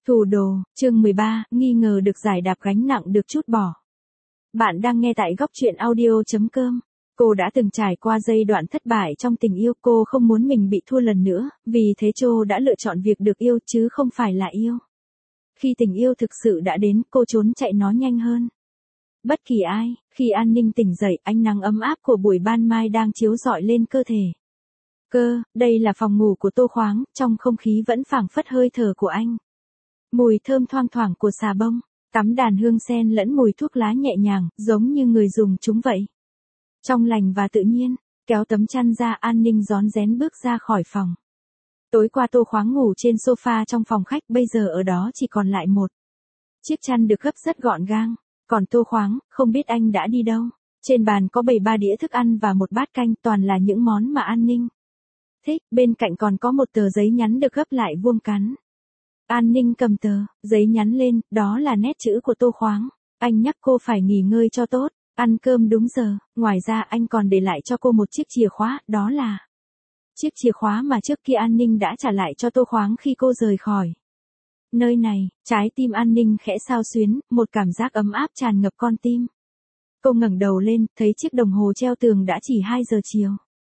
Thủ đồ, chương 13, nghi ngờ được giải đáp gánh nặng được trút bỏ. Bạn đang nghe tại góc truyện audio.com. Cô đã từng trải qua giai đoạn thất bại trong tình yêu, cô không muốn mình bị thua lần nữa, vì thế cô đã lựa chọn việc được yêu chứ không phải là yêu. Khi tình yêu thực sự đã đến, cô trốn chạy nó nhanh hơn bất kỳ ai. Khi An Ninh tỉnh dậy, ánh nắng ấm áp của buổi ban mai đang chiếu rọi lên cơ thể. Đây là phòng ngủ của Tô Khoáng, trong không khí vẫn phảng phất hơi thở của anh. Mùi thơm thoang thoảng của xà bông, tắm đàn hương sen lẫn mùi thuốc lá nhẹ nhàng, giống như người dùng chúng vậy. Trong lành và tự nhiên, kéo tấm chăn ra, An Ninh rón rén bước ra khỏi phòng. Tối qua Tô Khoáng ngủ trên sofa trong phòng khách, bây giờ ở đó chỉ còn lại một chiếc chăn được gấp rất gọn gàng. Còn Tô Khoáng, không biết anh đã đi đâu. Trên bàn có bày 3 đĩa thức ăn và một bát canh, toàn là những món mà An Ninh thích, bên cạnh còn có một tờ giấy nhắn được gấp lại vuông cắn. An Ninh cầm tờ giấy nhắn lên, đó là nét chữ của Tô Khoáng. Anh nhắc cô phải nghỉ ngơi cho tốt, ăn cơm đúng giờ, ngoài ra anh còn để lại cho cô một chiếc chìa khóa, đó là chiếc chìa khóa mà trước kia An Ninh đã trả lại cho Tô Khoáng khi cô rời khỏi nơi này. Trái tim An Ninh khẽ xao xuyến, một cảm giác ấm áp tràn ngập con tim. Cô ngẩng đầu lên, thấy chiếc đồng hồ treo tường đã chỉ 2 giờ chiều.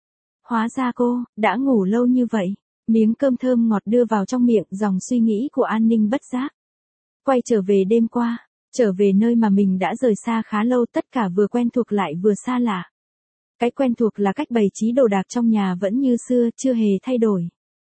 Hóa ra cô đã ngủ lâu như vậy. Miếng cơm thơm ngọt đưa vào trong miệng, dòng suy nghĩ của An Ninh bất giác quay trở về đêm qua, trở về nơi mà mình đã rời xa khá lâu, tất cả vừa quen thuộc lại vừa xa lạ. Cái quen thuộc là cách bày trí đồ đạc trong nhà vẫn như xưa, chưa hề thay đổi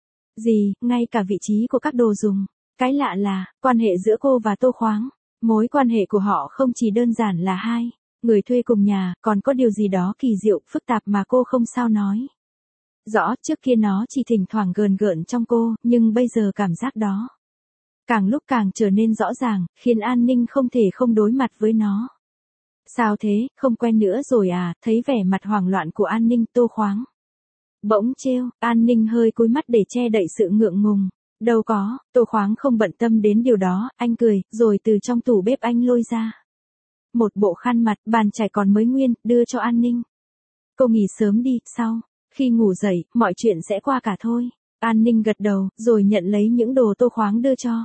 gì, ngay cả vị trí của các đồ dùng. Cái lạ là, quan hệ giữa cô và Tô Khoáng, mối quan hệ của họ không chỉ đơn giản là hai người thuê cùng nhà, còn có điều gì đó kỳ diệu, phức tạp mà cô không sao nói rõ. Trước kia nó chỉ thỉnh thoảng gờn gợn trong cô, nhưng bây giờ cảm giác đó càng lúc càng trở nên rõ ràng, khiến An Ninh không thể không đối mặt với nó. Sao thế, không quen nữa rồi à? Thấy vẻ mặt hoảng loạn của An Ninh, Tô Khoáng bỗng trêu. An Ninh hơi cúi mắt để che đậy sự ngượng ngùng. Đâu có, Tô Khoáng không bận tâm đến điều đó, anh cười, rồi từ trong tủ bếp anh lôi ra một bộ khăn mặt, bàn chải còn mới nguyên, đưa cho An Ninh. Cô nghỉ sớm đi, sau khi ngủ dậy, mọi chuyện sẽ qua cả thôi. An Ninh gật đầu, rồi nhận lấy những đồ Tô Khoáng đưa cho.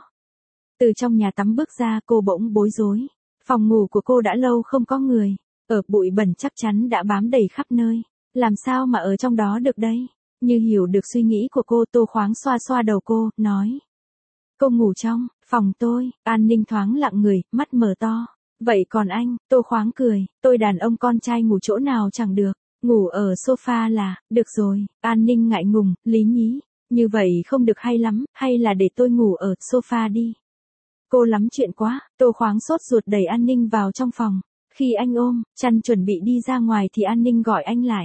Từ trong nhà tắm bước ra, cô bỗng bối rối. Phòng ngủ của cô đã lâu không có người ở, bụi bẩn chắc chắn đã bám đầy khắp nơi. Làm sao mà ở trong đó được đây? Như hiểu được suy nghĩ của cô, Tô Khoáng xoa xoa đầu cô, nói. Cô ngủ trong phòng tôi. An Ninh thoáng lặng người, mắt mở to. Vậy còn anh? Tô Khoáng cười, tôi đàn ông con trai ngủ chỗ nào chẳng được. Ngủ ở sofa là, được rồi. An Ninh ngại ngùng, lý nhí. Như vậy không được hay lắm, hay là để tôi ngủ ở sofa đi. Cô lắm chuyện quá. Tô Khoáng sốt ruột đẩy An Ninh vào trong phòng. Khi anh ôm chăn chuẩn bị đi ra ngoài thì An Ninh gọi anh lại.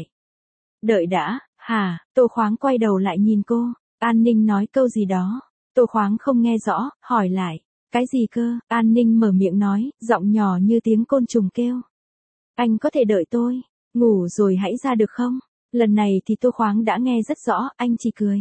Đợi đã. Hả? Tô Khoáng quay đầu lại nhìn cô. An Ninh nói câu gì đó. Tô Khoáng không nghe rõ, hỏi lại. Cái gì cơ? An Ninh mở miệng nói, giọng nhỏ như tiếng côn trùng kêu. Anh có thể đợi tôi ngủ rồi hãy ra được không? Lần này thì Tô Khoáng đã nghe rất rõ, anh chỉ cười.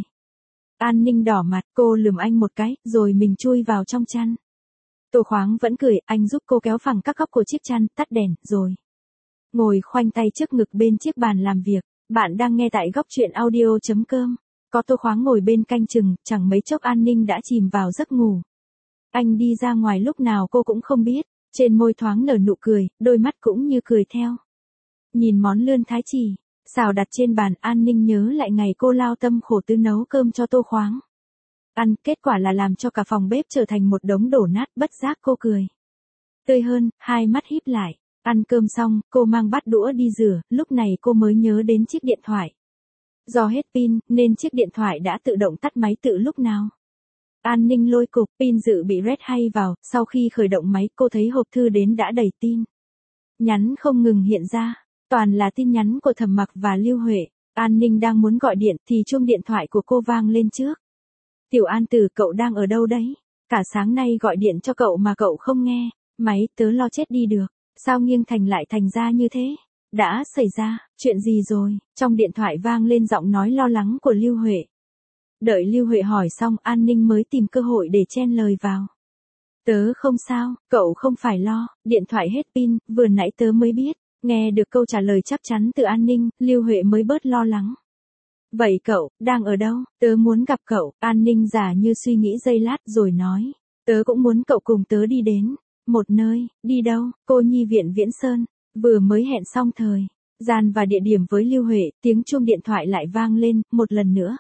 An Ninh đỏ mặt, cô lườm anh một cái, rồi mình chui vào trong chăn. Tô Khoáng vẫn cười, anh giúp cô kéo phẳng các góc của chiếc chăn, tắt đèn, rồi ngồi khoanh tay trước ngực bên chiếc bàn làm việc. Bạn đang nghe tại góc truyện audio.com. Có Tô Khoáng ngồi bên canh chừng, chẳng mấy chốc An Ninh đã chìm vào giấc ngủ. Anh đi ra ngoài lúc nào cô cũng không biết, trên môi thoáng nở nụ cười, đôi mắt cũng như cười theo. Nhìn món lươn thái chỉ xào đặt trên bàn, An Ninh nhớ lại ngày cô lao tâm khổ tứ nấu cơm cho Tô Khoáng ăn, kết quả là làm cho cả phòng bếp trở thành một đống đổ nát. Bất giác cô cười tươi hơn, hai mắt híp lại. Ăn cơm xong, cô mang bát đũa đi rửa, lúc này cô mới nhớ đến chiếc điện thoại. Do hết pin, nên chiếc điện thoại đã tự động tắt máy từ lúc nào. An Ninh lôi cục, pin dự bị rét hay vào, sau khi khởi động máy, cô thấy hộp thư đến đã đầy tin nhắn không ngừng hiện ra, toàn là tin nhắn của Thẩm Mặc và Lưu Huệ. An Ninh đang muốn gọi điện, thì chuông điện thoại của cô vang lên trước. Tiểu An Tử, cậu đang ở đâu đấy? Cả sáng nay gọi điện cho cậu mà cậu không nghe máy, tớ lo chết đi được. Sao nghiêng thành lại thành ra như thế? Đã xảy ra chuyện gì rồi? Trong điện thoại vang lên giọng nói lo lắng của Lưu Huệ. Đợi Lưu Huệ hỏi xong, An Ninh mới tìm cơ hội để chen lời vào. Tớ không sao, cậu không phải lo, điện thoại hết pin, vừa nãy tớ mới biết. Nghe được câu trả lời chắc chắn từ An Ninh, Lưu Huệ mới bớt lo lắng. Vậy cậu đang ở đâu? Tớ muốn gặp cậu. An Ninh giả như suy nghĩ giây lát rồi nói. Tớ cũng muốn cậu cùng tớ đi đến một nơi. Đi đâu? Cô nhi viện Viễn Sơn. Vừa mới hẹn xong thời gian và địa điểm với Lưu Huệ, tiếng chuông điện thoại lại vang lên, một lần nữa.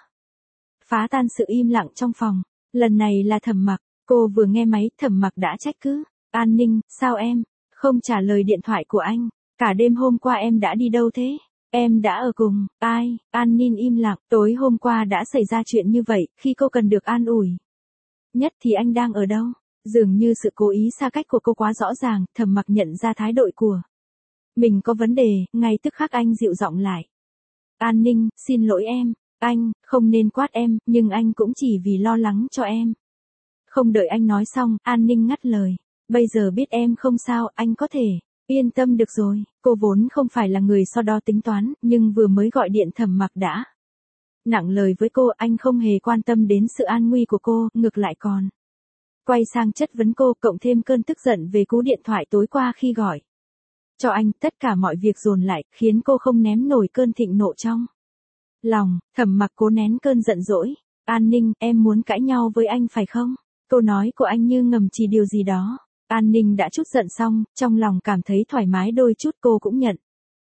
Phá tan sự im lặng trong phòng. Lần này là Thẩm Mặc. Cô vừa nghe máy, Thẩm Mặc đã trách cứ. An Ninh, sao em không trả lời điện thoại của anh? Cả đêm hôm qua em đã đi đâu thế? Em đã ở cùng ai? An Ninh im lặng. Tối hôm qua đã xảy ra chuyện như vậy, khi cô cần được an ủi nhất thì anh đang ở đâu? Dường như sự cố ý xa cách của cô quá rõ ràng, Thẩm Mặc nhận ra thái độ của mình có vấn đề, ngay tức khắc anh dịu giọng lại. An Ninh, xin lỗi em, anh không nên quát em, nhưng anh cũng chỉ vì lo lắng cho em. Không đợi anh nói xong, An Ninh ngắt lời. Bây giờ biết em không sao, anh có thể yên tâm được rồi. Cô vốn không phải là người so đo tính toán, nhưng vừa mới gọi điện Thẩm Mặc đã nặng lời với cô, anh không hề quan tâm đến sự an nguy của cô, ngược lại còn quay sang chất vấn cô, cộng thêm cơn tức giận về cú điện thoại tối qua khi gọi cho anh. Tất cả mọi việc dồn lại, khiến cô không ném nổi cơn thịnh nộ trong lòng. Thẩm Mặc cố nén cơn giận dỗi. An Ninh, em muốn cãi nhau với anh phải không? Câu nói của anh như ngầm chỉ điều gì đó. An Ninh đã chút giận xong, trong lòng cảm thấy thoải mái đôi chút. Cô cũng nhận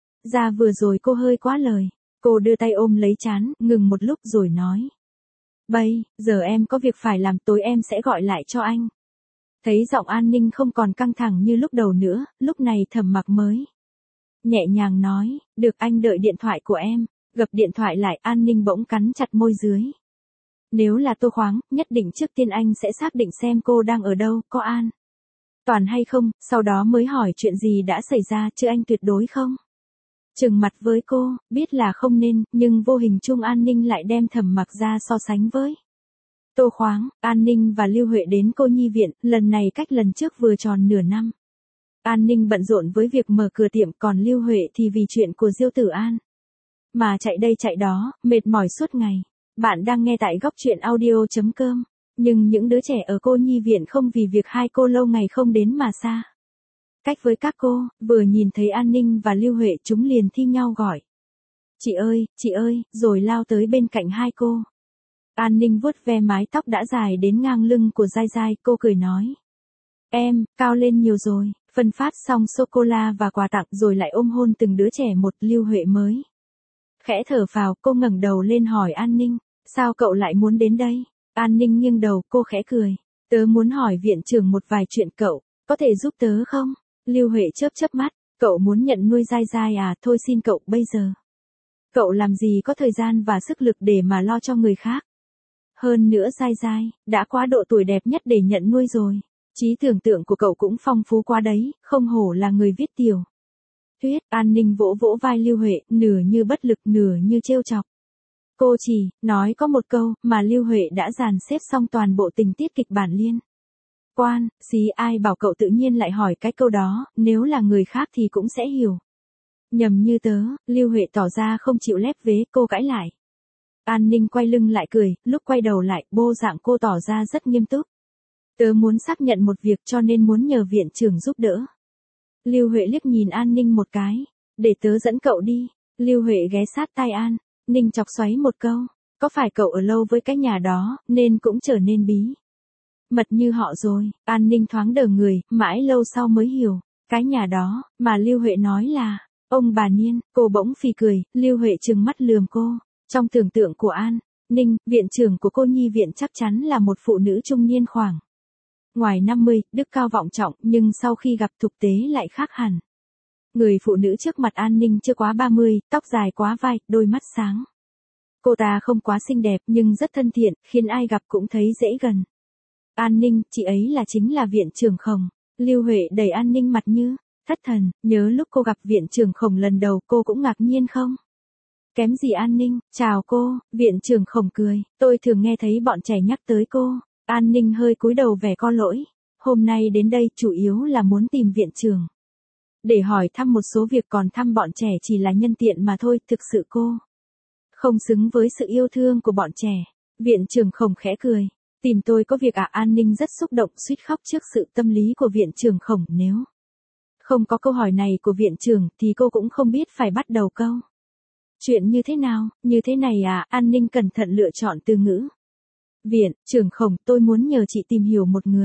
ra vừa rồi cô hơi quá lời. Cô đưa tay ôm lấy trán, ngừng một lúc rồi nói. Bây giờ em có việc phải làm, tối em sẽ gọi lại cho anh. Thấy giọng An Ninh không còn căng thẳng như lúc đầu nữa, lúc này Thẩm Mặc mới nhẹ nhàng nói, được, anh đợi điện thoại của em. Gập điện thoại lại, An Ninh bỗng cắn chặt môi dưới. Nếu là Tô Khoáng, nhất định trước tiên anh sẽ xác định xem cô đang ở đâu, có an toàn hay không, sau đó mới hỏi chuyện gì đã xảy ra, chứ anh tuyệt đối không trừng mặt với cô. Biết là không nên, nhưng vô hình chung An Ninh lại đem Thẩm Mặc ra so sánh với Tô Khoáng. An Ninh và Lưu Huệ đến cô nhi viện, lần này cách lần trước vừa tròn nửa năm. An Ninh bận rộn với việc mở cửa tiệm, còn Lưu Huệ thì vì chuyện của Diêu Tử An mà chạy đây chạy đó, mệt mỏi suốt ngày. Bạn đang nghe tại góc truyện audio.com. Nhưng những đứa trẻ ở cô nhi viện không vì việc hai cô lâu ngày không đến mà xa cách với các cô, vừa nhìn thấy An Ninh và Lưu Huệ chúng liền thi nhau gọi. Chị ơi, rồi lao tới bên cạnh hai cô. An Ninh vuốt ve mái tóc đã dài đến ngang lưng của Giai Giai, cô cười nói. Em, cao lên nhiều rồi. Phân phát xong sô-cô-la và quà tặng rồi lại ôm hôn từng đứa trẻ một. Lưu Huệ mới khẽ thở phào, cô ngẩng đầu lên hỏi An Ninh, sao cậu lại muốn đến đây? An Ninh nghiêng đầu, cô khẽ cười. Tớ muốn hỏi viện trưởng một vài chuyện, cậu có thể giúp tớ không? Lưu Huệ chớp chớp mắt, cậu muốn nhận nuôi Giai Giai à? Thôi xin cậu, bây giờ cậu làm gì có thời gian và sức lực để mà lo cho người khác. Hơn nữa Giai Giai đã quá độ tuổi đẹp nhất để nhận nuôi rồi. Trí tưởng tượng của cậu cũng phong phú quá đấy, không hổ là người viết tiểu thuyết. An Ninh vỗ vỗ vai Lưu Huệ, nửa như bất lực nửa như trêu chọc. Cô chỉ nói có một câu mà Lưu Huệ đã dàn xếp xong toàn bộ tình tiết kịch bản liên quan. Xí, ai bảo cậu tự nhiên lại hỏi cái câu đó, nếu là người khác thì cũng sẽ hiểu nhầm như tớ. Lưu Huệ tỏ ra không chịu lép vế, cô cãi lại. An Ninh quay lưng lại cười, lúc quay đầu lại, bộ dạng cô tỏ ra rất nghiêm túc. Tớ muốn xác nhận một việc cho nên muốn nhờ viện trưởng giúp đỡ. Lưu Huệ liếc nhìn An Ninh một cái. Để tớ dẫn cậu đi. Lưu Huệ ghé sát tai An Ninh chọc xoáy một câu. Có phải cậu ở lâu với cái nhà đó, nên cũng trở nên bí mật như họ rồi? An Ninh thoáng đờ người, mãi lâu sau mới hiểu. Cái nhà đó, mà Lưu Huệ nói là ông bà Niên. Cô bỗng phì cười, Lưu Huệ trừng mắt lườm cô. Trong tưởng tượng của An Ninh, viện trưởng của cô nhi viện chắc chắn là một phụ nữ trung niên khoảng ngoài 50, đức cao vọng trọng, nhưng sau khi gặp thực tế lại khác hẳn. Người phụ nữ trước mặt An Ninh chưa quá 30, tóc dài quá vai, đôi mắt sáng. Cô ta không quá xinh đẹp nhưng rất thân thiện, khiến ai gặp cũng thấy dễ gần. An Ninh, chị ấy chính là viện trưởng Khổng. Lưu Huệ đẩy An Ninh mặt như thất thần, nhớ lúc cô gặp viện trưởng Khổng lần đầu cô cũng ngạc nhiên không? Kém gì An Ninh, chào cô. Viện trưởng Khổng cười, tôi thường nghe thấy bọn trẻ nhắc tới cô. An Ninh hơi cúi đầu vẻ có lỗi. Hôm nay đến đây chủ yếu là muốn tìm viện trưởng để hỏi thăm một số việc, còn thăm bọn trẻ chỉ là nhân tiện mà thôi, thực sự cô không xứng với sự yêu thương của bọn trẻ. Viện trưởng Khổng khẽ cười. Tìm tôi có việc à? An Ninh rất xúc động, suýt khóc trước sự tâm lý của viện trưởng Khổng. Nếu không có câu hỏi này của viện trưởng thì cô cũng không biết phải bắt đầu câu chuyện như thế nào. Như thế này à? An Ninh cẩn thận lựa chọn từ ngữ. Viện trưởng Khổng, tôi muốn nhờ chị tìm hiểu một người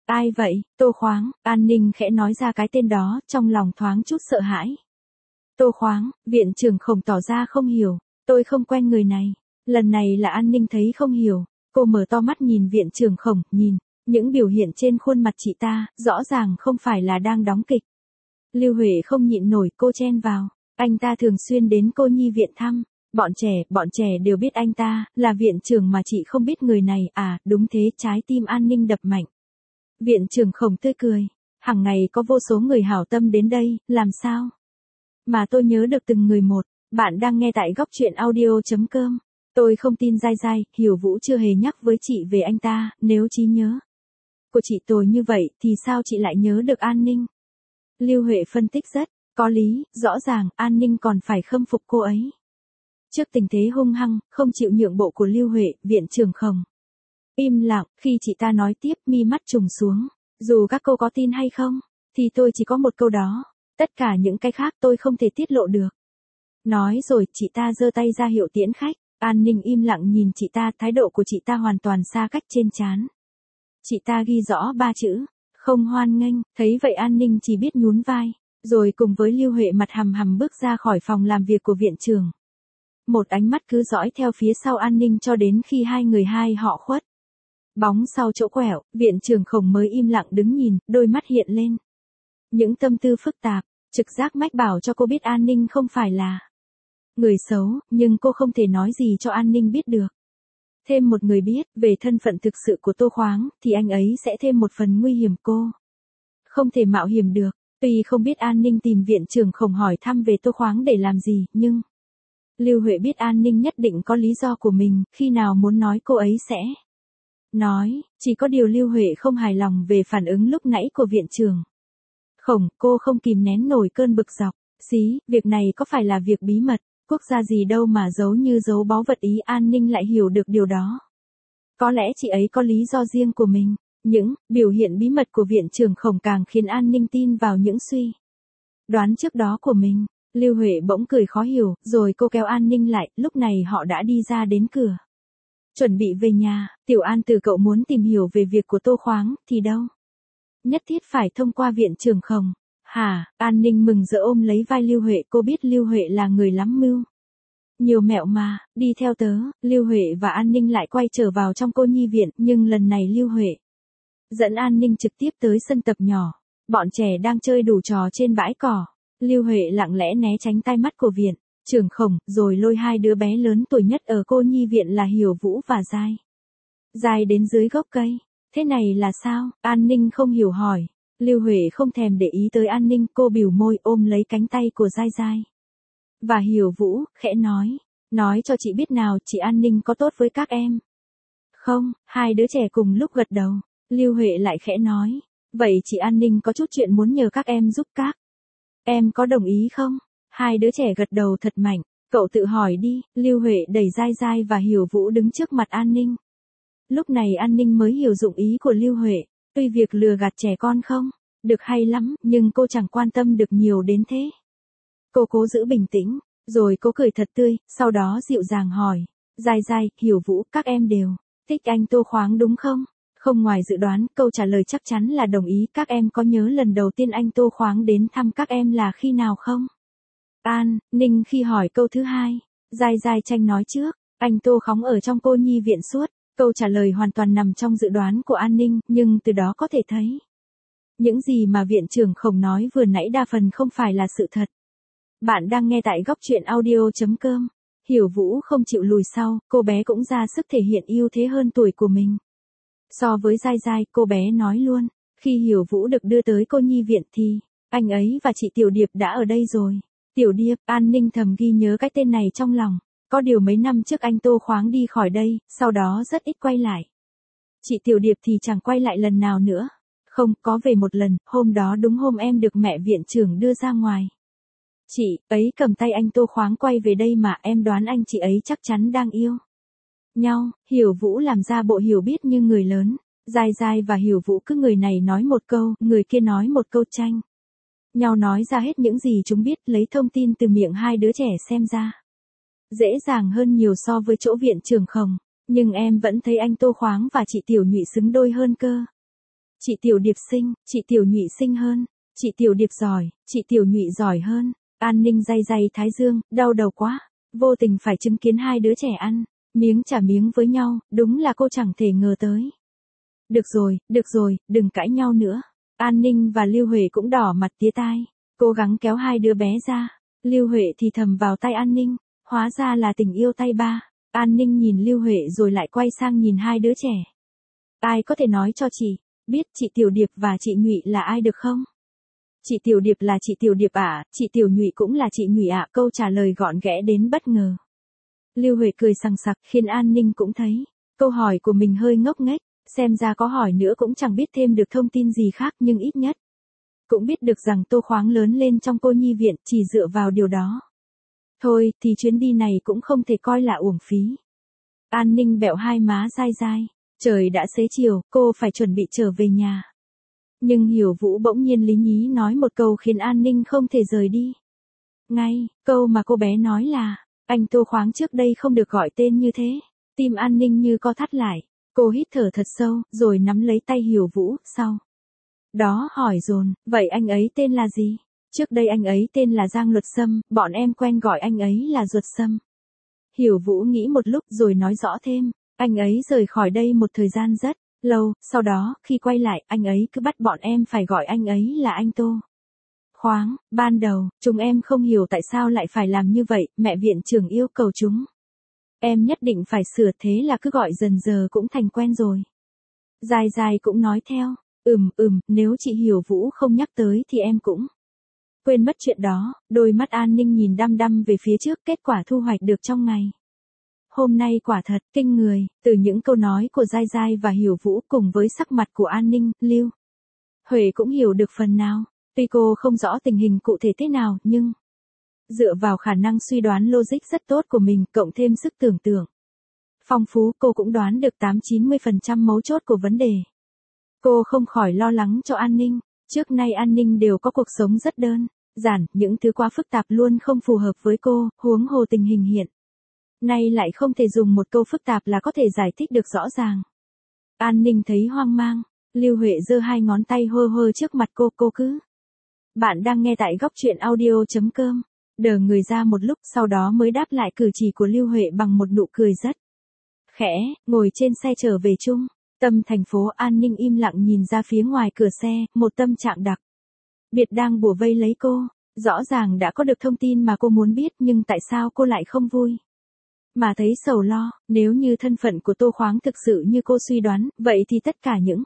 Ai vậy, Tô Khoáng, An Ninh khẽ nói ra cái tên đó, trong lòng thoáng chút sợ hãi. Tô Khoáng, viện trưởng Khổng tỏ ra không hiểu, tôi không quen người này. Lần này là An Ninh thấy không hiểu, cô mở to mắt nhìn viện trưởng Khổng, nhìn, những biểu hiện trên khuôn mặt chị ta, rõ ràng không phải là đang đóng kịch. Lưu Huệ không nhịn nổi, cô chen vào, anh ta thường xuyên đến cô nhi viện thăm, bọn trẻ đều biết anh ta, là viện trưởng mà chị không biết người này à, đúng thế, trái tim An Ninh đập mạnh. Viện trưởng Khổng tươi cười, hàng ngày có vô số người hảo tâm đến đây, làm sao? Mà tôi nhớ được từng người một, bạn đang nghe tại góc truyện audio.com. Tôi không tin dai dai, Hiểu Vũ chưa hề nhắc với chị về anh ta, nếu trí nhớ của chị tồi như vậy thì sao chị lại nhớ được An Ninh? Lưu Huệ phân tích rất có lý, rõ ràng An Ninh còn phải khâm phục cô ấy. Trước tình thế hung hăng, không chịu nhượng bộ của Lưu Huệ, viện trưởng Khổng im lặng, khi chị ta nói tiếp mi mắt trùng xuống. Dù các cô có tin hay không, thì tôi chỉ có một câu đó. Tất cả những cái khác tôi không thể tiết lộ được. Nói rồi, chị ta giơ tay ra hiệu tiễn khách. An Ninh im lặng nhìn chị ta, thái độ của chị ta hoàn toàn xa cách trên trán. Chị ta ghi rõ 3 chữ, không hoan nghênh, thấy vậy An Ninh chỉ biết nhún vai, rồi cùng với Lưu Huệ mặt hầm hầm bước ra khỏi phòng làm việc của viện trưởng. Một ánh mắt cứ dõi theo phía sau An Ninh cho đến khi hai họ khuất bóng sau chỗ quẹo, viện trưởng Khổng mới im lặng đứng nhìn, đôi mắt hiện lên những tâm tư phức tạp, trực giác mách bảo cho cô biết An Ninh không phải là người xấu, nhưng cô không thể nói gì cho An Ninh biết được. Thêm một người biết về thân phận thực sự của Tô Khoáng, thì anh ấy sẽ thêm một phần nguy hiểm cô không thể mạo hiểm được. Tuy không biết An Ninh tìm viện trưởng Khổng hỏi thăm về Tô Khoáng để làm gì, nhưng Lưu Huệ biết An Ninh nhất định có lý do của mình, khi nào muốn nói cô ấy sẽ nói. Chỉ có điều Lưu Huệ không hài lòng về phản ứng lúc nãy của viện trưởng Khổng, cô không kìm nén nổi cơn bực dọc. Xí, việc này có phải là việc bí mật, quốc gia gì đâu mà giấu như giấu báu vật ý. An Ninh lại hiểu được điều đó. Có lẽ chị ấy có lý do riêng của mình. Những biểu hiện bí mật của viện trưởng Khổng càng khiến An Ninh tin vào những suy đoán trước đó của mình. Lưu Huệ bỗng cười khó hiểu, rồi cô kéo An Ninh lại, lúc này họ đã đi ra đến cửa. Chuẩn bị về nhà, Tiểu An từ cậu muốn tìm hiểu về việc của Tô Khoáng, thì đâu? Nhất thiết phải thông qua viện trưởng Khổng. Hả, An Ninh mừng rỡ ôm lấy vai Lưu Huệ, cô biết Lưu Huệ là người lắm mưu nhiều mẹo mà, đi theo tớ. Lưu Huệ và An Ninh lại quay trở vào trong cô nhi viện, nhưng lần này Lưu Huệ dẫn An Ninh trực tiếp tới sân tập nhỏ. Bọn trẻ đang chơi đủ trò trên bãi cỏ. Lưu Huệ lặng lẽ né tránh tai mắt của viện trưởng Khổng, rồi lôi hai đứa bé lớn tuổi nhất ở cô nhi viện là Hiểu Vũ và Giai. Giai đến dưới gốc cây. Thế này là sao? An Ninh không hiểu hỏi. Lưu Huệ không thèm để ý tới An Ninh, cô bỉu môi ôm lấy cánh tay của Giai và Hiểu Vũ, khẽ nói cho chị biết nào, chị An Ninh có tốt với các em không? Hai đứa trẻ cùng lúc gật đầu. Lưu Huệ lại khẽ nói, vậy chị An Ninh có chút chuyện muốn nhờ các em giúp các em có đồng ý không? Hai đứa trẻ gật đầu thật mạnh. Cậu tự hỏi đi. Lưu Huệ đẩy Giai và Hiểu Vũ đứng trước mặt An Ninh. Lúc này An Ninh mới hiểu dụng ý của Lưu Huệ. Tuy việc lừa gạt trẻ con không được hay lắm, nhưng cô chẳng quan tâm được nhiều đến thế. Cô cố giữ bình tĩnh, rồi cô cười thật tươi, sau đó dịu dàng hỏi. Giai, Hiểu Vũ, các em đều thích anh Tô Khoáng đúng không? Không ngoài dự đoán, câu trả lời chắc chắn là đồng ý. Các em có nhớ lần đầu tiên anh Tô Khoáng đến thăm các em là khi nào không? An Ninh khi hỏi câu thứ hai, Giai tranh nói trước. Anh Tô Khoáng ở trong cô nhi viện suốt. Câu trả lời hoàn toàn nằm trong dự đoán của An Ninh, nhưng từ đó có thể thấy những gì mà viện trưởng Khổng nói vừa nãy đa phần không phải là sự thật. Bạn đang nghe tại góc truyện audio.com. Hiểu Vũ không chịu lùi sau, cô bé cũng ra sức thể hiện ưu thế hơn tuổi của mình. So với Giai, cô bé nói luôn, khi Hiểu Vũ được đưa tới cô nhi viện thì anh ấy và chị Tiểu Điệp đã ở đây rồi. Tiểu Điệp, An Ninh thầm ghi nhớ cái tên này trong lòng. Có điều mấy năm trước anh Tô Khoáng đi khỏi đây, sau đó rất ít quay lại. Chị Tiểu Điệp thì chẳng quay lại lần nào nữa. Không, có về một lần, hôm đó đúng hôm em được mẹ viện trưởng đưa ra ngoài. Chị ấy cầm tay anh Tô Khoáng quay về đây mà, em đoán anh chị ấy chắc chắn đang yêu nhau. Hiểu Vũ làm ra bộ hiểu biết như người lớn. Giai và Hiểu Vũ cứ người này nói một câu, người kia nói một câu, tranh nhau nói ra hết những gì chúng biết, lấy thông tin từ miệng hai đứa trẻ xem ra dễ dàng hơn nhiều so với chỗ viện trưởng Khổng. Nhưng em vẫn thấy anh Tô Khoáng và chị Tiểu Nhụy xứng đôi hơn cơ. chị Tiểu Điệp xinh, chị Tiểu Nhụy xinh hơn, chị Tiểu Điệp giỏi, chị Tiểu Nhụy giỏi hơn. An Ninh day day thái dương, đau đầu quá, vô tình phải chứng kiến hai đứa trẻ ăn miếng trả miếng với nhau, đúng là cô chẳng thể ngờ tới. Được rồi, đừng cãi nhau nữa. An Ninh và Lưu Huệ cũng đỏ mặt tía tai, cố gắng kéo hai đứa bé ra. Lưu Huệ thì thầm vào tay An Ninh, hóa ra là tình yêu tay ba. An Ninh nhìn Lưu Huệ rồi lại quay sang nhìn hai đứa trẻ. Ai có thể nói cho chị biết chị Tiểu Điệp và chị Nhụy là ai được không? Chị Tiểu Điệp là chị Tiểu Điệp ạ, chị Tiểu Nhụy cũng là chị Nhụy ạ. Câu trả lời gọn ghẽ đến bất ngờ. Lưu Huệ cười sằng sặc khiến An Ninh cũng thấy câu hỏi của mình hơi ngốc nghếch, xem ra có hỏi nữa cũng chẳng biết thêm được thông tin gì khác, nhưng ít nhất cũng biết được rằng Tô Khoáng lớn lên trong cô nhi viện chỉ dựa vào điều đó. Thôi thì chuyến đi này cũng không thể coi là uổng phí. An Ninh bẹo hai má dai dai, trời đã xế chiều, cô phải chuẩn bị trở về nhà. Nhưng Hiểu Vũ bỗng nhiên lý nhí nói một câu khiến An Ninh không thể rời đi. Ngay, câu mà cô bé nói là, anh Tô Khoáng trước đây không được gọi tên như thế. Tim An Ninh như co thắt lại, cô hít thở thật sâu, rồi nắm lấy tay Hiểu Vũ, sau đó hỏi dồn, vậy anh ấy tên là gì? Trước đây anh ấy tên là Giang Luật Sâm, bọn em quen gọi anh ấy là Ruột Sâm. Hiểu Vũ nghĩ một lúc rồi nói rõ thêm, anh ấy rời khỏi đây một thời gian rất lâu, sau đó, khi quay lại, anh ấy cứ bắt bọn em phải gọi anh ấy là anh Tô Khoáng. Ban đầu, chúng em không hiểu tại sao lại phải làm như vậy, mẹ viện trưởng yêu cầu chúng em nhất định phải sửa, thế là cứ gọi dần giờ cũng thành quen rồi. Dài dài cũng nói theo, nếu chị Hiểu Vũ không nhắc tới thì em cũng quên mất chuyện đó. Đôi mắt An Ninh nhìn đăm đăm về phía trước, kết quả thu hoạch được trong ngày hôm nay quả thật kinh người. Từ những câu nói của Giai Giai và Hiểu Vũ cùng với sắc mặt của An Ninh, Lưu Huệ cũng hiểu được phần nào. Tuy cô không rõ tình hình cụ thể thế nào, nhưng dựa vào khả năng suy đoán logic rất tốt của mình, cộng thêm sức tưởng tượng phong phú, cô cũng đoán được 8-90% mấu chốt của vấn đề. Cô không khỏi lo lắng cho An Ninh. Trước nay An Ninh đều có cuộc sống rất đơn giản, những thứ quá phức tạp luôn không phù hợp với cô, huống hồ tình hình hiện nay lại không thể dùng một câu phức tạp là có thể giải thích được rõ ràng. An Ninh thấy hoang mang. Lưu Huệ giơ hai ngón tay hơ hơ trước mặt cô cứ. Bạn đang nghe tại góc truyện audio.com. Đờ người ra một lúc, sau đó mới đáp lại cử chỉ của Lưu Huệ bằng một nụ cười rất khẽ, ngồi trên xe trở về trung tâm thành phố. An Ninh im lặng nhìn ra phía ngoài cửa xe, một tâm trạng đặc biệt đang bủa vây lấy cô. Rõ ràng đã có được thông tin mà cô muốn biết, nhưng tại sao cô lại không vui mà thấy sầu lo? Nếu như thân phận của Tô Khoáng thực sự như cô suy đoán, vậy thì tất cả những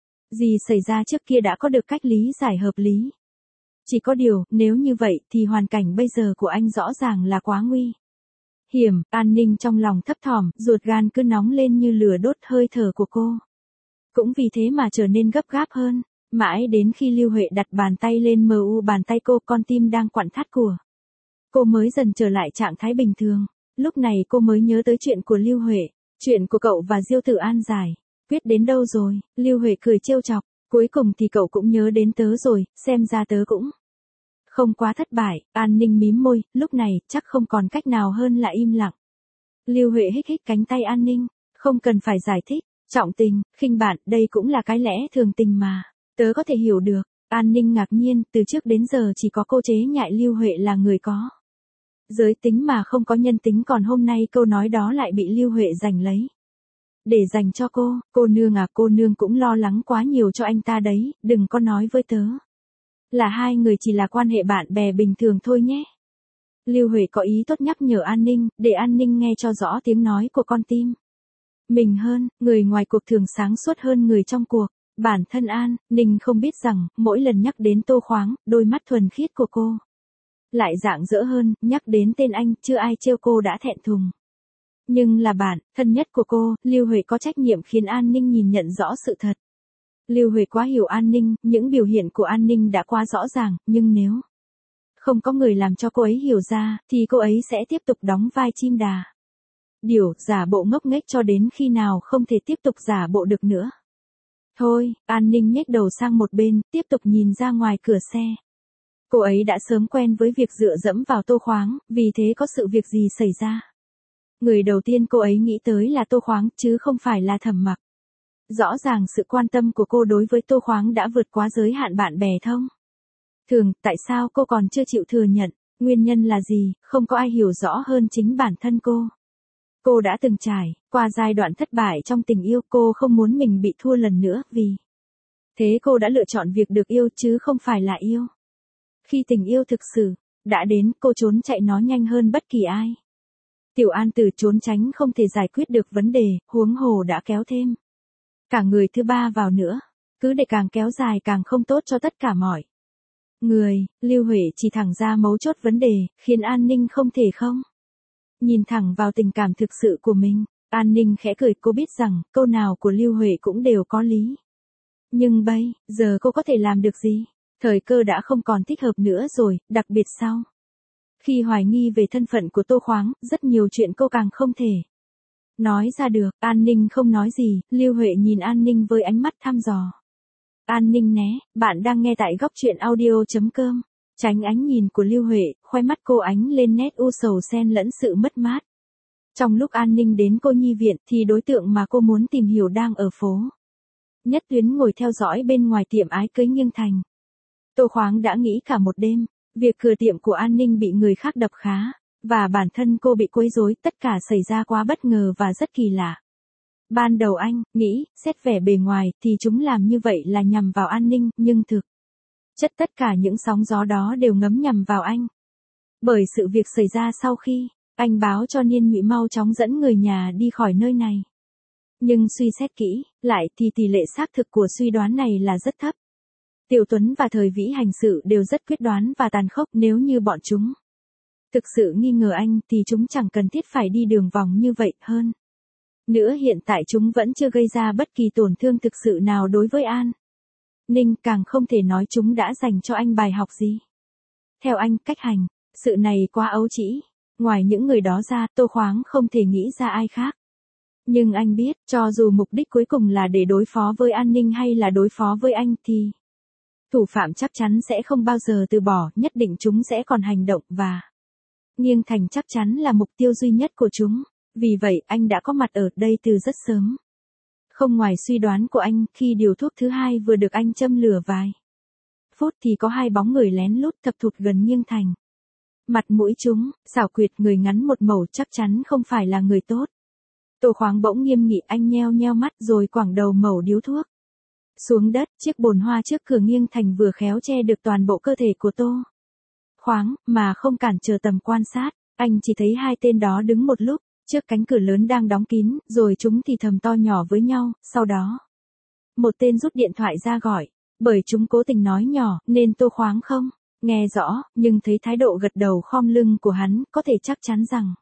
gì xảy ra trước kia đã có được cách lý giải hợp lý. Chỉ có điều, nếu như vậy thì hoàn cảnh bây giờ của anh rõ ràng là quá nguy hiểm. An Ninh trong lòng thấp thỏm, ruột gan cứ nóng lên như lửa đốt. Hơi thở của cô cũng vì thế mà trở nên gấp gáp hơn. Mãi đến khi Lưu Huệ đặt bàn tay lên bàn tay cô, con tim đang quặn thắt của cô mới dần trở lại trạng thái bình thường. Lúc này cô mới nhớ tới chuyện của Lưu Huệ, chuyện của cậu và Diêu Tử An giải quyết đến đâu rồi? Lưu Huệ cười trêu chọc, cuối cùng thì cậu cũng nhớ đến tớ rồi, xem ra tớ cũng không quá thất bại. An Ninh mím môi, lúc này chắc không còn cách nào hơn là im lặng. Lưu Huệ hích hích cánh tay An Ninh, không cần phải giải thích, trọng tình, khinh bạn, đây cũng là cái lẽ thường tình mà, tớ có thể hiểu được. An Ninh ngạc nhiên, từ trước đến giờ chỉ có cô chế nhại Lưu Huệ là người có giới tính mà không có nhân tính, còn hôm nay câu nói đó lại bị Lưu Huệ giành lấy để dành cho cô. Cô nương à, cô nương cũng lo lắng quá nhiều cho anh ta đấy, đừng có nói với tớ là hai người chỉ là quan hệ bạn bè bình thường thôi nhé. Lưu Huệ có ý tốt nhắc nhở An Ninh, để An Ninh nghe cho rõ tiếng nói của con tim mình hơn. Người ngoài cuộc thường sáng suốt hơn người trong cuộc. Bản thân An Ninh không biết rằng, mỗi lần nhắc đến Tô Khoáng, đôi mắt thuần khiết của cô lại rạng rỡ hơn. Nhắc đến tên anh, chưa ai trêu cô đã thẹn thùng. Nhưng là bạn thân nhất của cô, Lưu Huệ có trách nhiệm khiến An Ninh nhìn nhận rõ sự thật. Lưu Huệ quá hiểu An Ninh, những biểu hiện của An Ninh đã quá rõ ràng, nhưng nếu không có người làm cho cô ấy hiểu ra, thì cô ấy sẽ tiếp tục đóng vai chim đà điểu, giả bộ ngốc nghếch cho đến khi nào không thể tiếp tục giả bộ được nữa. Thôi, An Ninh nhếch đầu sang một bên, tiếp tục nhìn ra ngoài cửa xe. Cô ấy đã sớm quen với việc dựa dẫm vào Tô Khoáng, vì thế có sự việc gì xảy ra, người đầu tiên cô ấy nghĩ tới là Tô Khoáng, chứ không phải là Thẩm Mặc. Rõ ràng sự quan tâm của cô đối với Tô Khoáng đã vượt quá giới hạn bạn bè thông thường, tại sao cô còn chưa chịu thừa nhận, nguyên nhân là gì, không có ai hiểu rõ hơn chính bản thân cô. Cô đã từng trải qua giai đoạn thất bại trong tình yêu, cô không muốn mình bị thua lần nữa, vì thế cô đã lựa chọn việc được yêu chứ không phải là yêu. Khi tình yêu thực sự đã đến, cô trốn chạy nó nhanh hơn bất kỳ ai. Tiểu An Tử trốn tránh không thể giải quyết được vấn đề, huống hồ đã kéo thêm cả người thứ ba vào nữa, cứ để càng kéo dài càng không tốt cho tất cả mọi người. Lưu Huệ chỉ thẳng ra mấu chốt vấn đề, khiến An Ninh không thể không nhìn thẳng vào tình cảm thực sự của mình. An Ninh khẽ cười, cô biết rằng câu nào của Lưu Huệ cũng đều có lý. Nhưng bây giờ cô có thể làm được gì? Thời cơ đã không còn thích hợp nữa rồi, đặc biệt sau khi hoài nghi về thân phận của Tô Khoáng, rất nhiều chuyện cô càng không thể nói ra được. An Ninh không nói gì, Lưu Huệ nhìn An Ninh với ánh mắt thăm dò. An Ninh né, bạn đang nghe tại góc truyện audio.com. Tránh ánh nhìn của Lưu Huệ, khoe mắt cô ánh lên nét u sầu xen lẫn sự mất mát. Trong lúc An Ninh đến cô nhi viện thì đối tượng mà cô muốn tìm hiểu đang ở phố Nhất Tuyến ngồi theo dõi bên ngoài tiệm ái cưới Nghiêng Thành. Tô Khoáng đã nghĩ cả một đêm, việc cửa tiệm của An Ninh bị người khác đập khá, và bản thân cô bị quấy rối, tất cả xảy ra quá bất ngờ và rất kỳ lạ. Ban đầu anh nghĩ, xét vẻ bề ngoài thì chúng làm như vậy là nhằm vào An Ninh, nhưng thực chất tất cả những sóng gió đó đều ngấm nhằm vào anh. Bởi sự việc xảy ra sau khi anh báo cho Niên Nhụy mau chóng dẫn người nhà đi khỏi nơi này. Nhưng suy xét kỹ lại thì tỷ lệ xác thực của suy đoán này là rất thấp. Tiểu Tuấn và Thời Vĩ hành sự đều rất quyết đoán và tàn khốc, nếu như bọn chúng thực sự nghi ngờ anh thì chúng chẳng cần thiết phải đi đường vòng như vậy. Hơn nữa hiện tại chúng vẫn chưa gây ra bất kỳ tổn thương thực sự nào đối với An Ninh, càng không thể nói chúng đã dành cho anh bài học gì. Theo anh, cách hành sự này quá ấu trĩ. Ngoài những người đó ra, Tô Khoáng không thể nghĩ ra ai khác. Nhưng anh biết, cho dù mục đích cuối cùng là để đối phó với An Ninh hay là đối phó với anh thì thủ phạm chắc chắn sẽ không bao giờ từ bỏ, nhất định chúng sẽ còn hành động, và Nghiêng Thành chắc chắn là mục tiêu duy nhất của chúng. Vì vậy, anh đã có mặt ở đây từ rất sớm. Không ngoài suy đoán của anh, khi điều thuốc thứ hai vừa được anh châm lửa vài phút thì có hai bóng người lén lút thập thụt gần Nghiêng Thành. Mặt mũi chúng xảo quyệt, người ngắn một mẩu, chắc chắn không phải là người tốt. Tô Khoáng bỗng nghiêm nghị, anh nheo nheo mắt rồi quẳng đầu mẩu điếu thuốc xuống đất. Chiếc bồn hoa trước cửa Nghiêng Thành vừa khéo che được toàn bộ cơ thể của Tô Khoáng, mà không cản trở tầm quan sát. Anh chỉ thấy hai tên đó đứng một lúc trước cánh cửa lớn đang đóng kín, rồi chúng thì thầm to nhỏ với nhau. Sau đó một tên rút điện thoại ra gọi. Bởi chúng cố tình nói nhỏ nên Tô Khoáng không nghe rõ, nhưng thấy thái độ gật đầu khom lưng của hắn, có thể chắc chắn rằng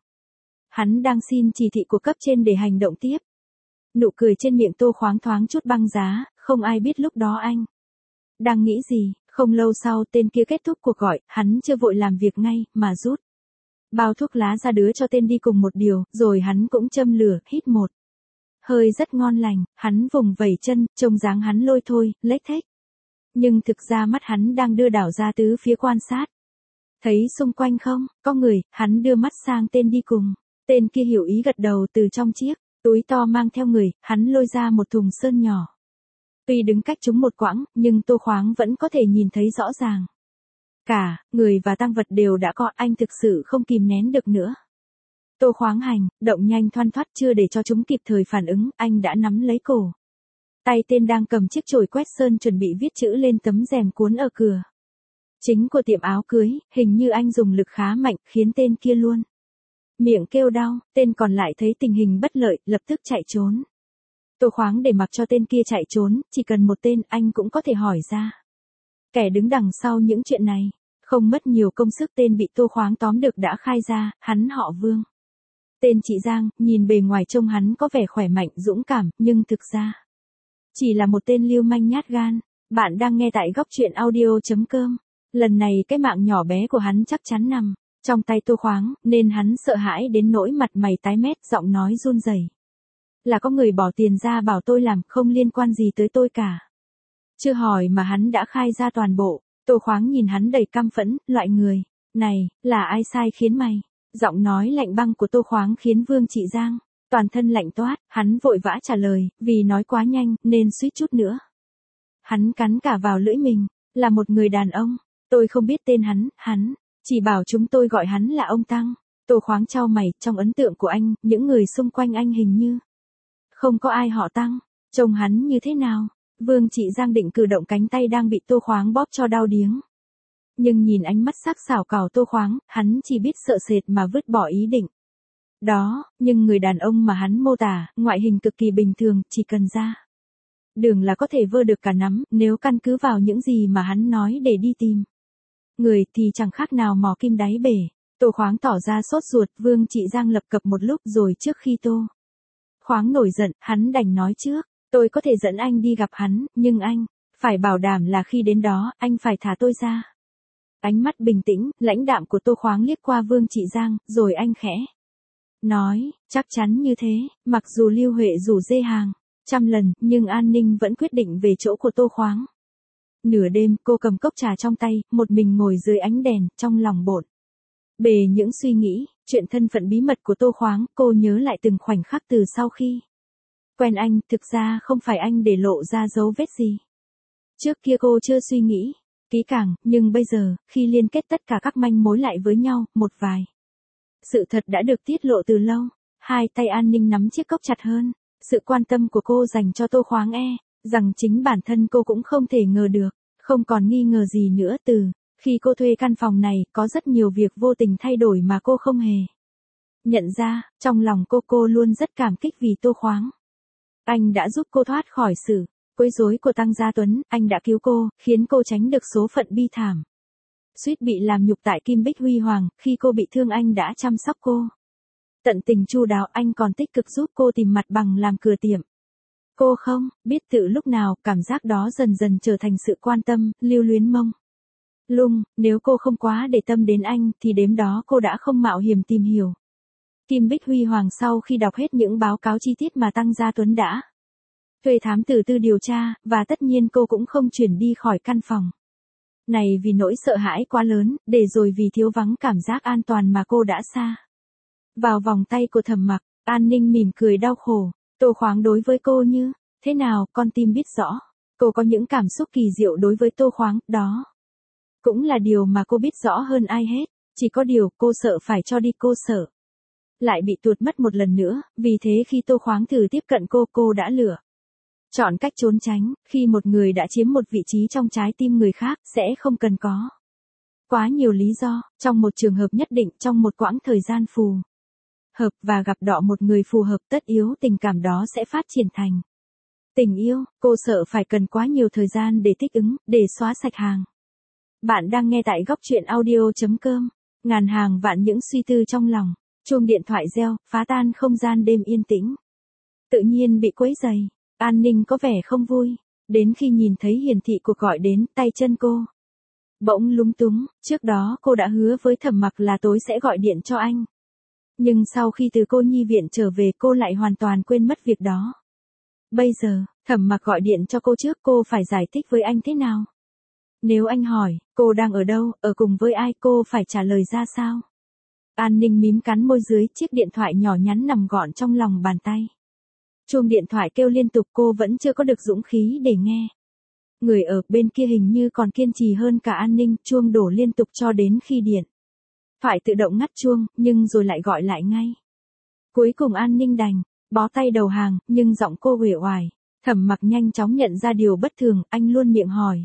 hắn đang xin chỉ thị của cấp trên để hành động tiếp. Nụ cười trên miệng Tô Khoáng thoáng chút băng giá, không ai biết lúc đó anh đang nghĩ gì. Không lâu sau tên kia kết thúc cuộc gọi, hắn chưa vội làm việc ngay, mà rút bao thuốc lá ra đưa cho tên đi cùng một điều, rồi hắn cũng châm lửa, hít một hơi rất ngon lành. Hắn vùng vẩy chân, trông dáng hắn lôi thôi, lếch thếch. Nhưng thực ra mắt hắn đang đưa đảo ra tứ phía quan sát. Thấy xung quanh không có người, hắn đưa mắt sang tên đi cùng. Tên kia hiểu ý gật đầu, từ trong chiếc túi to mang theo người, hắn lôi ra một thùng sơn nhỏ. Tuy đứng cách chúng một quãng, nhưng Tô Khoáng vẫn có thể nhìn thấy rõ ràng. Cả người và tang vật đều đã có, anh thực sự không kìm nén được nữa. Tô Khoáng hành động nhanh thoăn thoắt, chưa để cho chúng kịp thời phản ứng, anh đã nắm lấy cổ tay tên đang cầm chiếc chổi quét sơn chuẩn bị viết chữ lên tấm rèm cuốn ở cửa chính của tiệm áo cưới. Hình như anh dùng lực khá mạnh, khiến tên kia luôn miệng kêu đau. Tên còn lại thấy tình hình bất lợi, lập tức chạy trốn. Tô Khoáng để mặc cho tên kia chạy trốn, chỉ cần một tên anh cũng có thể hỏi ra kẻ đứng đằng sau những chuyện này. Không mất nhiều công sức, tên bị Tô Khoáng tóm được đã khai ra, hắn họ Vương. Tên chị Giang, nhìn bề ngoài trông hắn có vẻ khỏe mạnh, dũng cảm, nhưng thực ra chỉ là một tên lưu manh nhát gan. Bạn đang nghe tại góc truyện audio.com. Lần này cái mạng nhỏ bé của hắn chắc chắn nằm trong tay Tô Khoáng, nên hắn sợ hãi đến nỗi mặt mày tái mét, giọng nói run rẩy. Là có người bỏ tiền ra bảo tôi làm, không liên quan gì tới tôi cả. Chưa hỏi mà hắn đã khai ra toàn bộ. Tô Khoáng nhìn hắn đầy căm phẫn, loại người này là ai sai khiến mày? Giọng nói lạnh băng của Tô Khoáng khiến Vương Chị Giang Toàn thân lạnh toát, hắn vội vã trả lời, vì nói quá nhanh, nên suýt chút nữa. Hắn cắn cả vào lưỡi mình, là một người đàn ông, tôi không biết tên hắn chỉ bảo chúng tôi gọi hắn là ông Tăng. Tô Khoáng chau mày, trong ấn tượng của anh, những người xung quanh anh hình như không có ai họ Tăng, trông hắn như thế nào? Vương Trị Giang định cử động cánh tay đang bị Tô Khoáng bóp cho đau điếng. Nhưng nhìn ánh mắt sắc sảo cào Tô Khoáng, hắn chỉ biết sợ sệt mà vứt bỏ ý định. Đó, nhưng người đàn ông mà hắn mô tả, ngoại hình cực kỳ bình thường, chỉ cần ra đường là có thể vơ được cả nắm, nếu căn cứ vào những gì mà hắn nói để đi tìm người thì chẳng khác nào mò kim đáy bể. Tô Khoáng tỏ ra sốt ruột, Vương Trị Giang lập cập một lúc rồi trước khi Tô Khoáng nổi giận, hắn đành nói trước, tôi có thể dẫn anh đi gặp hắn, nhưng anh phải bảo đảm là khi đến đó, anh phải thả tôi ra. Ánh mắt bình tĩnh, lãnh đạm của Tô Khoáng liếc qua Vương Trị Giang, rồi anh khẽ nói, chắc chắn như thế, mặc dù Lưu Huệ rủ dê hàng trăm lần, nhưng An Ninh vẫn quyết định về chỗ của Tô Khoáng. Nửa đêm, cô cầm cốc trà trong tay, một mình ngồi dưới ánh đèn, trong lòng bộn bề những suy nghĩ, chuyện thân phận bí mật của Tô Khoáng, cô nhớ lại từng khoảnh khắc từ sau khi quen anh, thực ra không phải anh để lộ ra dấu vết gì. Trước kia cô chưa suy nghĩ kỹ càng, nhưng bây giờ, khi liên kết tất cả các manh mối lại với nhau, một vài sự thật đã được tiết lộ từ lâu. Hai tay An Ninh nắm chiếc cốc chặt hơn. Sự quan tâm của cô dành cho Tô Khoáng rằng chính bản thân cô cũng không thể ngờ được, không còn nghi ngờ gì nữa. Từ khi cô thuê căn phòng này, có rất nhiều việc vô tình thay đổi mà cô không hề nhận ra. Trong lòng cô luôn rất cảm kích vì Tô Khoáng. Anh đã giúp cô thoát khỏi sự quấy rối của Tăng Gia Tuấn, anh đã cứu cô, khiến cô tránh được số phận bi thảm suýt bị làm nhục tại Kim Bích Huy Hoàng. Khi cô bị thương anh đã chăm sóc cô tận tình chu đáo, anh còn tích cực giúp cô tìm mặt bằng làm cửa tiệm. Cô không biết từ lúc nào, cảm giác đó dần dần trở thành sự quan tâm, lưu luyến mông lung. Nếu cô không quá để tâm đến anh, thì đêm đó cô đã không mạo hiểm tìm hiểu Kim Bích Huy Hoàng. Sau khi đọc hết những báo cáo chi tiết mà Tăng Gia Tuấn đã thuê thám tử tư điều tra, và tất nhiên cô cũng không chuyển đi khỏi căn phòng này vì nỗi sợ hãi quá lớn, để rồi vì thiếu vắng cảm giác an toàn mà cô đã xa vào vòng tay của Thẩm Mặc. An Ninh mỉm cười đau khổ. Tô Khoáng đối với cô như thế nào, con tim biết rõ. Cô có những cảm xúc kỳ diệu đối với Tô Khoáng, đó cũng là điều mà cô biết rõ hơn ai hết. Chỉ có điều cô sợ phải cho đi, cô sợ lại bị tuột mất một lần nữa. Vì thế khi Tô Khoáng thử tiếp cận cô đã lựa chọn cách trốn tránh. Khi một người đã chiếm một vị trí trong trái tim người khác, sẽ không cần có quá nhiều lý do. Trong một trường hợp nhất định, trong một quãng thời gian phù hợp và gặp đọ một người phù hợp, tất yếu tình cảm đó sẽ phát triển thành tình yêu. Cô sợ phải cần quá nhiều thời gian để thích ứng, để xóa sạch hàng. Bạn đang nghe tại góc truyện audio.com. Ngàn hàng vạn những suy tư trong lòng. Chuông điện thoại reo, phá tan không gian đêm yên tĩnh. Tự nhiên bị quấy rầy. An Ninh có vẻ không vui. Đến khi nhìn thấy hiển thị cuộc gọi đến, tay chân cô bỗng lúng túng. Trước đó cô đã hứa với Thẩm Mặc là tối sẽ gọi điện cho anh. Nhưng sau khi từ cô nhi viện trở về, cô lại hoàn toàn quên mất việc đó. Bây giờ, Thẩm Mặc gọi điện cho cô trước, cô phải giải thích với anh thế nào? Nếu anh hỏi, cô đang ở đâu, ở cùng với ai, cô phải trả lời ra sao? An Ninh mím cắn môi dưới chiếc điện thoại nhỏ nhắn nằm gọn trong lòng bàn tay. Chuông điện thoại kêu liên tục, cô vẫn chưa có được dũng khí để nghe. Người ở bên kia hình như còn kiên trì hơn cả An Ninh, chuông đổ liên tục cho đến khi điện thoại tự động ngắt chuông, nhưng rồi lại gọi lại ngay. Cuối cùng An Ninh đành bó tay đầu hàng, nhưng giọng cô uể oải. Thẩm Mặc nhanh chóng nhận ra điều bất thường, anh luôn miệng hỏi.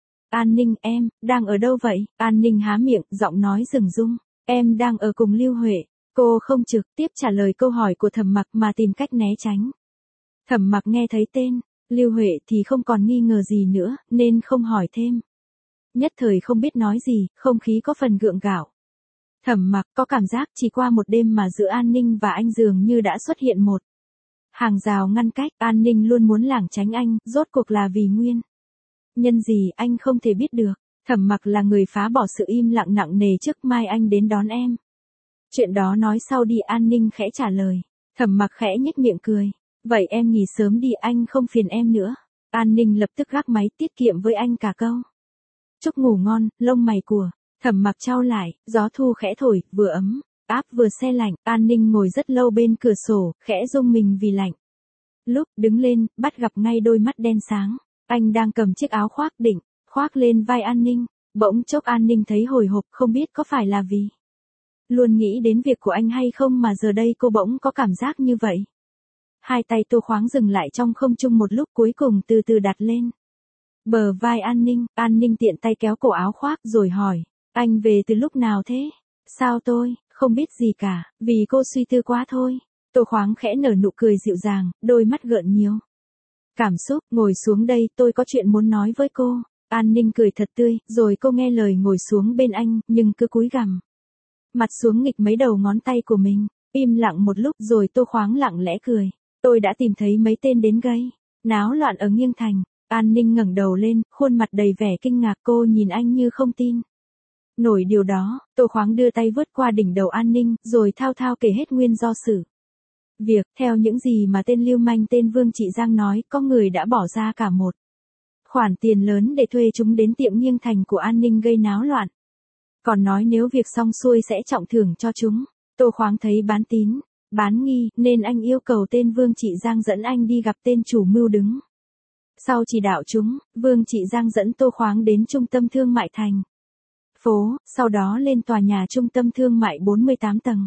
An Ninh, em đang ở đâu vậy? An Ninh há miệng, giọng nói rừng rung. Em đang ở cùng Lưu Huệ. Cô không trực tiếp trả lời câu hỏi của Thẩm Mặc mà tìm cách né tránh. Thẩm Mặc nghe thấy tên Lưu Huệ thì không còn nghi ngờ gì nữa, nên không hỏi thêm. Nhất thời không biết nói gì, không khí có phần gượng gạo. Thẩm Mặc có cảm giác chỉ qua một đêm mà giữa An Ninh và anh dường như đã xuất hiện một hàng rào ngăn cách. An Ninh luôn muốn lảng tránh anh, rốt cuộc là vì nguyên nhân gì anh không thể biết được. Thẩm Mặc là người phá bỏ sự im lặng nặng nề trước, mai anh đến đón em. Chuyện đó nói sau đi, An Ninh khẽ trả lời. Thẩm Mặc khẽ nhếch miệng cười. Vậy em nghỉ sớm đi, anh không phiền em nữa. An Ninh lập tức gác máy, tiết kiệm với anh cả câu. Chúc ngủ ngon. Lông mày của Thẩm Mặc chau lại, gió thu khẽ thổi, vừa ấm áp vừa se lạnh, An Ninh ngồi rất lâu bên cửa sổ, khẽ rung mình vì lạnh. Lúc đứng lên, bắt gặp ngay đôi mắt đen sáng. Anh đang cầm chiếc áo khoác định khoác lên vai An Ninh. Bỗng chốc An Ninh thấy hồi hộp, không biết có phải là vì luôn nghĩ đến việc của anh hay không mà giờ đây cô bỗng có cảm giác như vậy. Hai tay Tô Khoáng dừng lại trong không trung một lúc, cuối cùng từ từ đặt lên bờ vai An Ninh tiện tay kéo cổ áo khoác rồi hỏi, anh về từ lúc nào thế? Sao tôi, không biết gì cả, vì cô suy tư quá thôi. Tô Khoáng khẽ nở nụ cười dịu dàng, đôi mắt gợn nhiều cảm xúc, ngồi xuống đây, tôi có chuyện muốn nói với cô. An Ninh cười thật tươi, rồi cô nghe lời ngồi xuống bên anh, nhưng cứ cúi gằm mặt xuống nghịch mấy đầu ngón tay của mình. Im lặng một lúc rồi Tô Khoáng lặng lẽ cười. Tôi đã tìm thấy mấy tên đến gây náo loạn ở Nghiêng Thành. An Ninh ngẩng đầu lên, khuôn mặt đầy vẻ kinh ngạc, cô nhìn anh như không tin nổi điều đó. Tô Khoáng đưa tay vớt qua đỉnh đầu An Ninh, rồi thao thao kể hết nguyên do sự việc. Theo những gì mà tên lưu manh tên Vương Trị Giang nói, có người đã bỏ ra cả một khoản tiền lớn để thuê chúng đến tiệm Nghiêng Thành của An Ninh gây náo loạn. Còn nói nếu việc xong xuôi sẽ trọng thưởng cho chúng. Tô Khoáng thấy bán tín bán nghi, nên anh yêu cầu tên Vương Trị Giang dẫn anh đi gặp tên chủ mưu đứng sau chỉ đạo chúng. Vương Trị Giang dẫn Tô Khoáng đến trung tâm thương mại thành phố, sau đó lên tòa nhà trung tâm thương mại 48 tầng.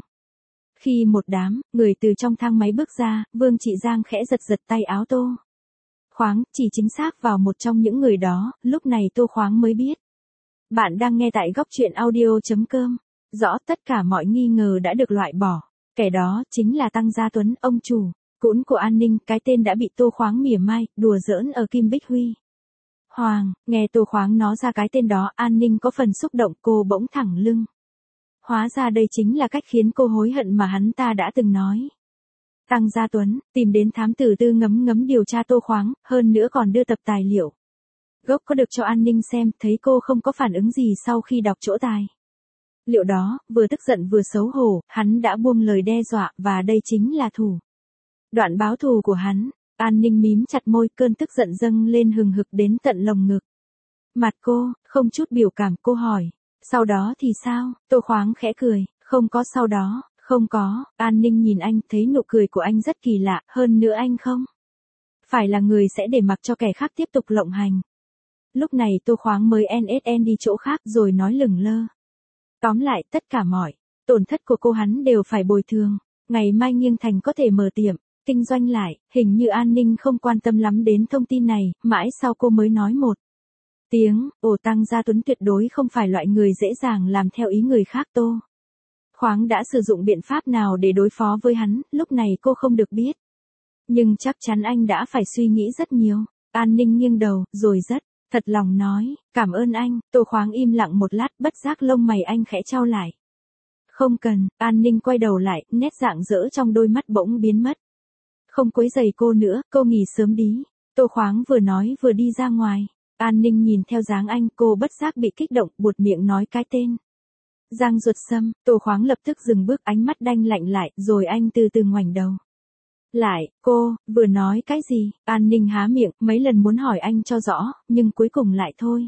Khi một đám người từ trong thang máy bước ra, Vương Trị Giang khẽ giật giật tay áo Tô Khoáng, chỉ chính xác vào một trong những người đó. Lúc này Tô Khoáng mới biết. Bạn đang nghe tại góc truyện audio.com. Rõ, tất cả mọi nghi ngờ đã được loại bỏ. Kẻ đó chính là Tăng Gia Tuấn, ông chủ cũn của An Ninh, cái tên đã bị Tô Khoáng mỉa mai, đùa giỡn ở Kim Bích Huy Hoàng. Nghe Tô Khoáng nói ra cái tên đó, An Ninh có phần xúc động, cô bỗng thẳng lưng. Hóa ra đây chính là cách khiến cô hối hận mà hắn ta đã từng nói. Tăng Gia Tuấn tìm đến thám tử Tư ngấm ngấm điều tra Tô Khoáng, hơn nữa còn đưa tập tài liệu gốc có được cho An Ninh xem. Thấy cô không có phản ứng gì sau khi đọc chỗ tài liệu đó, vừa tức giận vừa xấu hổ, hắn đã buông lời đe dọa, và đây chính là thủ đoạn báo thù của hắn. An Ninh mím chặt môi, cơn tức giận dâng lên hừng hực đến tận lồng ngực. Mặt cô không chút biểu cảm, cô hỏi, sau đó thì sao? Tô Khoáng khẽ cười, không có sau đó. Không có. An Ninh nhìn anh, thấy nụ cười của anh rất kỳ lạ, hơn nữa anh không phải là người sẽ để mặc cho kẻ khác tiếp tục lộng hành. Lúc này Tô Khoáng mới NSN đi chỗ khác rồi nói lửng lơ. Tóm lại, tất cả mọi tổn thất của cô hắn đều phải bồi thường. Ngày mai Nghiêng Thành có thể mở tiệm kinh doanh lại. Hình như An Ninh không quan tâm lắm đến thông tin này, mãi sau cô mới nói một tiếng, Tăng Gia Tuấn tuyệt đối không phải loại người dễ dàng làm theo ý người khác. Tô Khoáng đã sử dụng biện pháp nào để đối phó với hắn, lúc này cô không được biết. Nhưng chắc chắn anh đã phải suy nghĩ rất nhiều. An Ninh nghiêng đầu, rồi rất thật lòng nói, cảm ơn anh. Tô Khoáng im lặng một lát, bất giác lông mày anh khẽ chau lại. Không cần. An Ninh quay đầu lại, nét rạng rỡ trong đôi mắt bỗng biến mất. Không quấy rầy cô nữa, cô nghỉ sớm đi. Tô Khoáng vừa nói vừa đi ra ngoài. An Ninh nhìn theo dáng anh, cô bất giác bị kích động, buột miệng nói cái tên Giang Duật Sâm. Tô Khoáng lập tức dừng bước, ánh mắt đanh lạnh lại, rồi anh từ từ ngoảnh đầu lại. Cô vừa nói cái gì? An Ninh há miệng, mấy lần muốn hỏi anh cho rõ, nhưng cuối cùng lại thôi.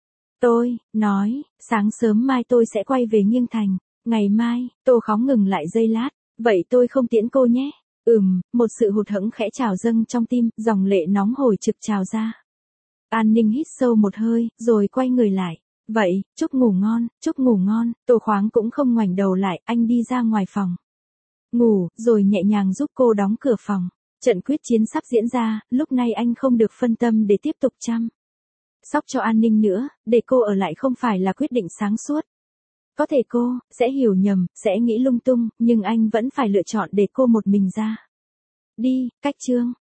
Tôi nói, sáng sớm mai tôi sẽ quay về Nghiêng Thành. Ngày mai. Tô Khoáng ngừng lại giây lát. Vậy tôi không tiễn cô nhé. Một sự hụt hẫng khẽ trào dâng trong tim, dòng lệ nóng hổi trực trào ra. An Ninh hít sâu một hơi, rồi quay người lại. Vậy, chúc ngủ ngon, chúc ngủ ngon. Tô Khoáng cũng không ngoảnh đầu lại, anh đi ra ngoài phòng ngủ, rồi nhẹ nhàng giúp cô đóng cửa phòng. Trận quyết chiến sắp diễn ra, lúc này anh không được phân tâm để tiếp tục chăm sóc cho An Ninh nữa. Để cô ở lại không phải là quyết định sáng suốt. Có thể cô sẽ hiểu nhầm, sẽ nghĩ lung tung, nhưng anh vẫn phải lựa chọn để cô một mình ra đi. Cách chương